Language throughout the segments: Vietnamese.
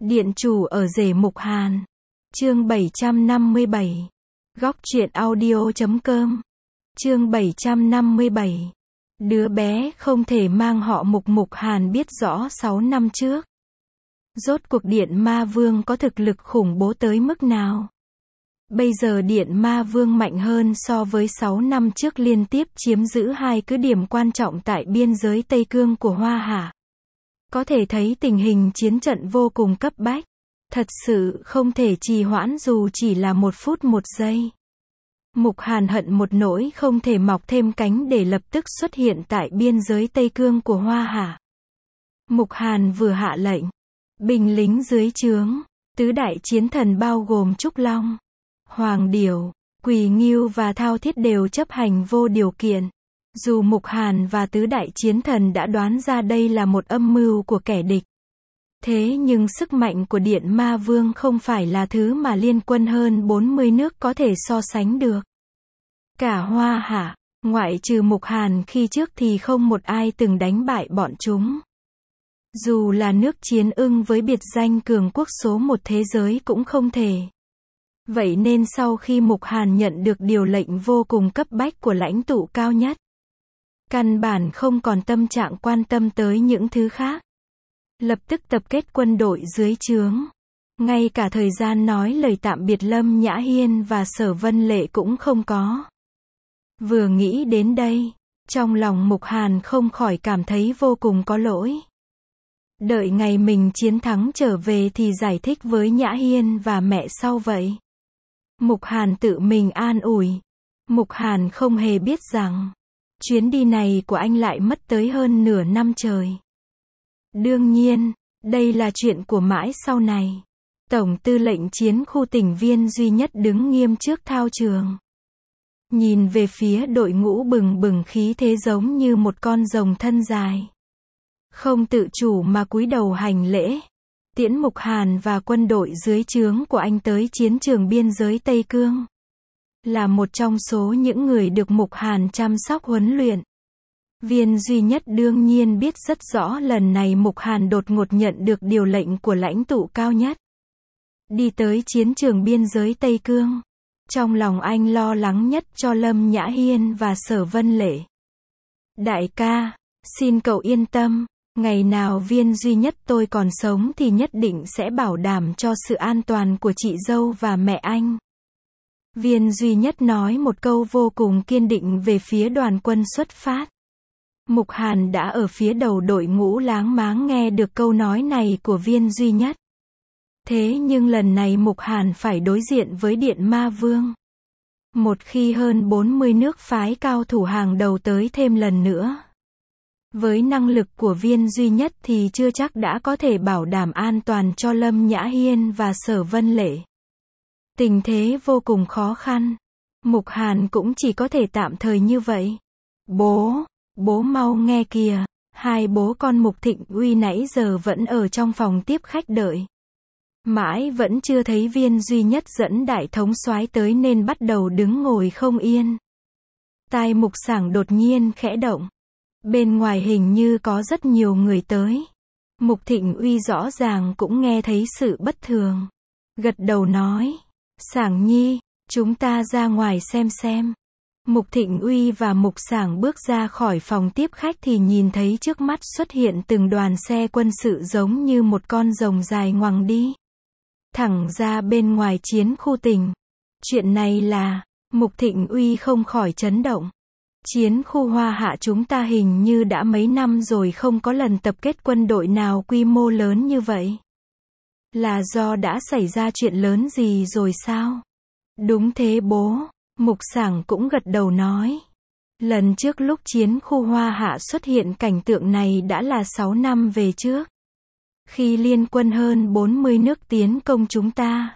Điện chủ ở rể Mục Hàn. Chương 757. Góc truyện audio.com. Chương 757. Đứa bé không thể mang họ Mục. Mục Hàn biết rõ 6 năm trước. Rốt cuộc Điện Ma Vương có thực lực khủng bố tới mức nào? Bây giờ Điện Ma Vương mạnh hơn so với 6 năm trước, liên tiếp chiếm giữ 2 cứ điểm quan trọng tại biên giới Tây Cương của Hoa Hạ. Có thể thấy tình hình chiến trận vô cùng cấp bách. Thật sự không thể trì hoãn dù chỉ là 1 phút 1 giây. Mục Hàn hận một nỗi không thể mọc thêm cánh để lập tức xuất hiện tại biên giới Tây Cương của Hoa Hạ. Mục Hàn vừa hạ lệnh, binh lính dưới trướng, tứ đại chiến thần bao gồm Trúc Long, Hoàng Điểu, Quỳ Ngưu và Thao Thiết đều chấp hành vô điều kiện. Dù Mục Hàn và tứ đại chiến thần đã đoán ra đây là một âm mưu của kẻ địch. Thế nhưng sức mạnh của Điện Ma Vương không phải là thứ mà liên quân hơn 40 nước có thể so sánh được. Cả Hoa Hạ, ngoại trừ Mục Hàn khi trước thì không một ai từng đánh bại bọn chúng. Dù là nước Chiến Ưng với biệt danh cường quốc số 1 thế giới cũng không thể. Vậy nên sau khi Mục Hàn nhận được điều lệnh vô cùng cấp bách của lãnh tụ cao nhất, căn bản không còn tâm trạng quan tâm tới những thứ khác. Lập tức tập kết quân đội dưới trướng. Ngay cả thời gian nói lời tạm biệt Lâm Nhã Hiên và Sở Vân Lệ cũng không có. Vừa nghĩ đến đây, trong lòng Mục Hàn không khỏi cảm thấy vô cùng có lỗi. Đợi ngày mình chiến thắng trở về thì giải thích với Nhã Hiên và mẹ sau vậy. Mục Hàn tự mình an ủi. Mục Hàn không hề biết rằng chuyến đi này của anh lại mất tới hơn nửa năm trời. Đương nhiên, đây là chuyện của mãi sau này. Tổng tư lệnh chiến khu Tỉnh Viên duy nhất đứng nghiêm trước thao trường. Nhìn về phía đội ngũ bừng bừng khí thế giống như một con rồng thân dài. Không tự chủ mà cúi đầu hành lễ. Tiễn Mục Hàn và quân đội dưới trướng của anh tới chiến trường biên giới Tây Cương. Là một trong số những người được Mục Hàn chăm sóc huấn luyện. Viên duy nhất đương nhiên biết rất rõ lần này Mục Hàn đột ngột nhận được điều lệnh của lãnh tụ cao nhất. Đi tới chiến trường biên giới Tây Cương. Trong lòng anh lo lắng nhất cho Lâm Nhã Hiên và Sở Vân Lệ. Đại ca, xin cậu yên tâm, ngày nào Viên duy nhất tôi còn sống thì nhất định sẽ bảo đảm cho sự an toàn của chị dâu và mẹ anh. Viên duy nhất nói một câu vô cùng kiên định về phía đoàn quân xuất phát. Mục Hàn đã ở phía đầu đội ngũ láng máng nghe được câu nói này của Viên duy nhất. Thế nhưng lần này Mục Hàn phải đối diện với Điện Ma Vương. Một khi hơn 40 nước phái cao thủ hàng đầu tới thêm lần nữa. Với năng lực của Viên duy nhất thì chưa chắc đã có thể bảo đảm an toàn cho Lâm Nhã Hiên và Sở Vân Lệ. Tình thế vô cùng khó khăn. Mục Hàn cũng chỉ có thể tạm thời như vậy. Bố mau nghe kìa. Hai bố con Mục Thịnh Uy nãy giờ vẫn ở trong phòng tiếp khách đợi. Mãi vẫn chưa thấy Viên duy nhất dẫn đại thống soái tới nên bắt đầu đứng ngồi không yên. Tai Mục Sảng đột nhiên khẽ động. Bên ngoài hình như có rất nhiều người tới. Mục Thịnh Uy rõ ràng cũng nghe thấy sự bất thường. Gật đầu nói. Sảng nhi, chúng ta ra ngoài xem. Mục Thịnh Uy và Mục Sảng bước ra khỏi phòng tiếp khách thì nhìn thấy trước mắt xuất hiện từng đoàn xe quân sự giống như một con rồng dài ngoằng đi. Thẳng ra bên ngoài chiến khu Tỉnh. Chuyện này là, Mục Thịnh Uy không khỏi chấn động. Chiến khu Hoa Hạ chúng ta hình như đã mấy năm rồi không có lần tập kết quân đội nào quy mô lớn như vậy. Là do đã xảy ra chuyện lớn gì rồi sao? Đúng thế bố. Mục Sảng cũng gật đầu nói. Lần trước lúc chiến khu Hoa Hạ xuất hiện cảnh tượng này đã là 6 năm về trước. Khi liên quân hơn 40 nước tiến công chúng ta.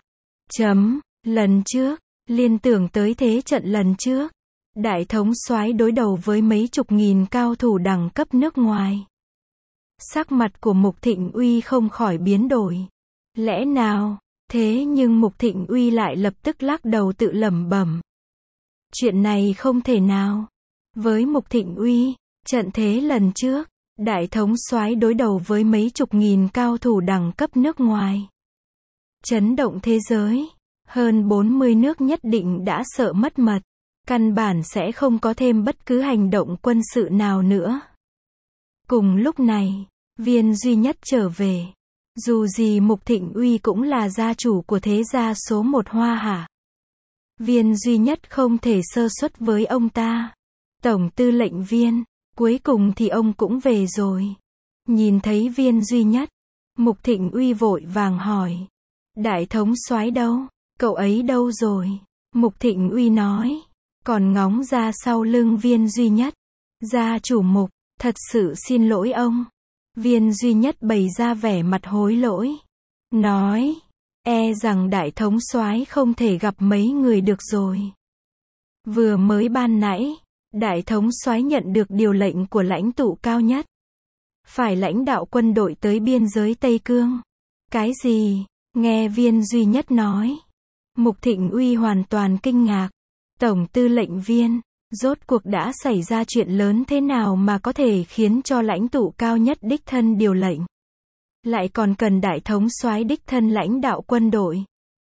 Lần trước, liên tưởng tới thế trận lần trước. Đại thống soái đối đầu với mấy chục nghìn cao thủ đẳng cấp nước ngoài. Sắc mặt của Mục Thịnh Uy không khỏi biến đổi. Lẽ nào? Thế nhưng Mục Thịnh Uy lại lập tức lắc đầu tự lẩm bẩm. Chuyện này không thể nào. Với Mục Thịnh Uy, trận thế lần trước, đại thống soái đối đầu với mấy chục nghìn cao thủ đẳng cấp nước ngoài. chấn động thế giới. Hơn 40 nước nhất định đã sợ mất mật. Căn bản sẽ không có thêm bất cứ hành động quân sự nào nữa. Cùng lúc này, Viên duy nhất trở về. Dù gì Mục Thịnh Uy cũng là gia chủ của thế gia số 1 Hoa Hạ. Viên duy nhất không thể sơ suất với ông ta. Tổng tư lệnh Viên, cuối cùng thì ông cũng về rồi. Nhìn thấy Viên duy nhất, Mục Thịnh Uy vội vàng hỏi. Đại thống soái đâu? Cậu ấy đâu rồi? Mục Thịnh Uy nói. Còn ngóng ra sau lưng Viên duy nhất. Gia chủ Mục, thật sự xin lỗi ông. Viên duy nhất bày ra vẻ mặt hối lỗi. Nói. E rằng đại thống soái không thể gặp mấy người được rồi. Vừa mới ban nãy, đại thống soái nhận được điều lệnh của lãnh tụ cao nhất. Phải lãnh đạo quân đội tới biên giới Tây Cương. Cái gì? Nghe Viên duy nhất nói. Mục Thịnh Uy hoàn toàn kinh ngạc. Tổng tư lệnh Viên, rốt cuộc đã xảy ra chuyện lớn thế nào mà có thể khiến cho lãnh tụ cao nhất đích thân điều lệnh? Lại còn cần đại thống soái đích thân lãnh đạo quân đội.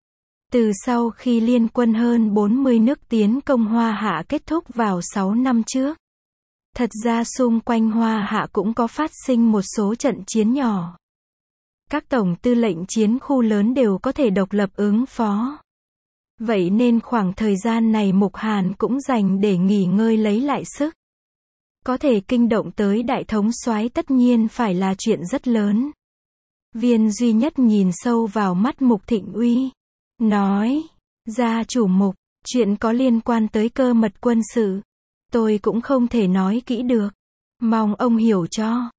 Từ sau khi liên quân hơn 40 nước tiến công Hoa Hạ kết thúc vào 6 năm trước. Thật ra xung quanh Hoa Hạ cũng có phát sinh một số trận chiến nhỏ. Các tổng tư lệnh chiến khu lớn đều có thể độc lập ứng phó. Vậy nên khoảng thời gian này Mục Hàn cũng dành để nghỉ ngơi lấy lại sức. Có thể kinh động tới đại thống soái tất nhiên phải là chuyện rất lớn. Viên duy nhất nhìn sâu vào mắt Mục Thịnh Uy. Nói. Gia chủ Mục, chuyện có liên quan tới cơ mật quân sự. Tôi cũng không thể nói kỹ được. Mong ông hiểu cho.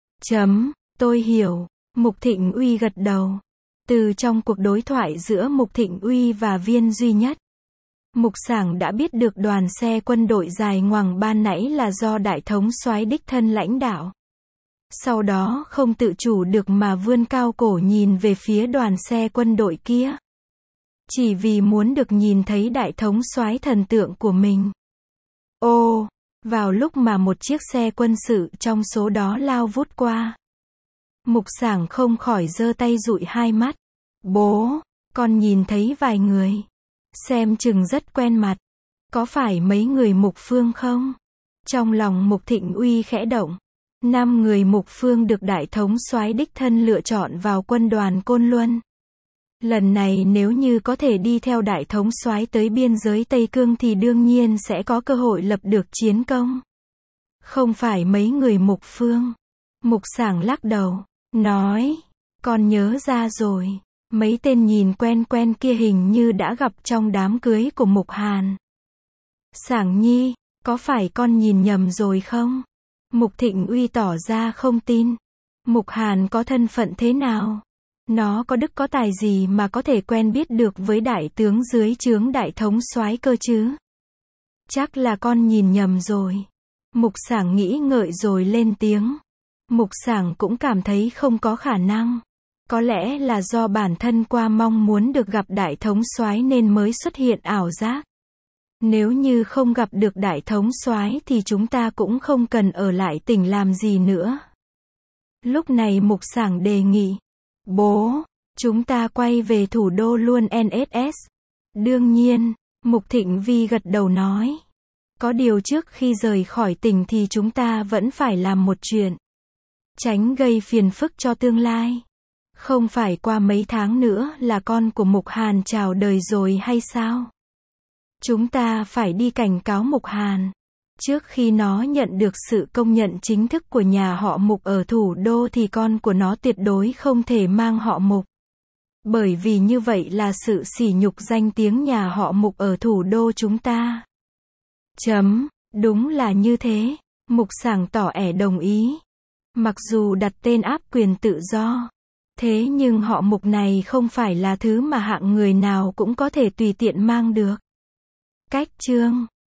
Tôi hiểu. Mục Thịnh Uy gật đầu. Từ trong cuộc đối thoại giữa Mục Thịnh Uy và Viên duy nhất, Mục Sảng đã biết được đoàn xe quân đội dài ngoằng ban nãy là do đại thống soái đích thân lãnh đạo. Sau đó không tự chủ được mà vươn cao cổ nhìn về phía đoàn xe quân đội kia. Chỉ vì muốn được nhìn thấy đại thống soái thần tượng của mình. Ô, vào lúc mà một chiếc xe quân sự trong số đó lao vút qua, Mục Sảng không khỏi giơ tay dụi hai mắt. Bố, con nhìn thấy vài người. Xem chừng rất quen mặt. Có phải mấy người Mục Phương không? Trong lòng Mục Thịnh Uy khẽ động. 5 người Mục Phương được đại thống soái đích thân lựa chọn vào quân đoàn Côn Luân. Lần này nếu như có thể đi theo đại thống soái tới biên giới Tây Cương thì đương nhiên sẽ có cơ hội lập được chiến công. Không phải mấy người Mục Phương. Mục Sảng lắc đầu. Nói. Con nhớ ra rồi. Mấy tên nhìn quen quen kia hình như đã gặp trong đám cưới của Mục Hàn. Sảng Nhi, có phải con nhìn nhầm rồi không? Mục Thịnh Uy tỏ ra không tin. Mục Hàn có thân phận thế nào? Nó có đức có tài gì mà có thể quen biết được với đại tướng dưới trướng đại thống soái cơ chứ? Chắc là con nhìn nhầm rồi. Mục Sảng nghĩ ngợi rồi lên tiếng. Mục Sảng cũng cảm thấy không có khả năng. Có lẽ là do bản thân qua mong muốn được gặp đại thống soái nên mới xuất hiện ảo giác. Nếu như không gặp được đại thống soái thì chúng ta cũng không cần ở lại tỉnh làm gì nữa. Lúc này Mục Sảng đề nghị. Bố, chúng ta quay về thủ đô luôn NSS. Đương nhiên, Mục Thịnh Vi gật đầu nói. Có điều trước khi rời khỏi tỉnh thì chúng ta vẫn phải làm một chuyện. Tránh gây phiền phức cho tương lai. Không phải qua mấy tháng nữa là con của Mục Hàn chào đời rồi hay sao? Chúng ta phải đi cảnh cáo Mục Hàn. Trước khi nó nhận được sự công nhận chính thức của nhà họ Mục ở thủ đô thì con của nó tuyệt đối không thể mang họ Mục. Bởi vì như vậy là sự sỉ nhục danh tiếng nhà họ Mục ở thủ đô chúng ta. Đúng là như thế. Mục Sảng tỏ ẻ đồng ý. Mặc dù đặt tên áp quyền tự do. Thế nhưng họ Mục này không phải là thứ mà hạng người nào cũng có thể tùy tiện mang được. Cách chương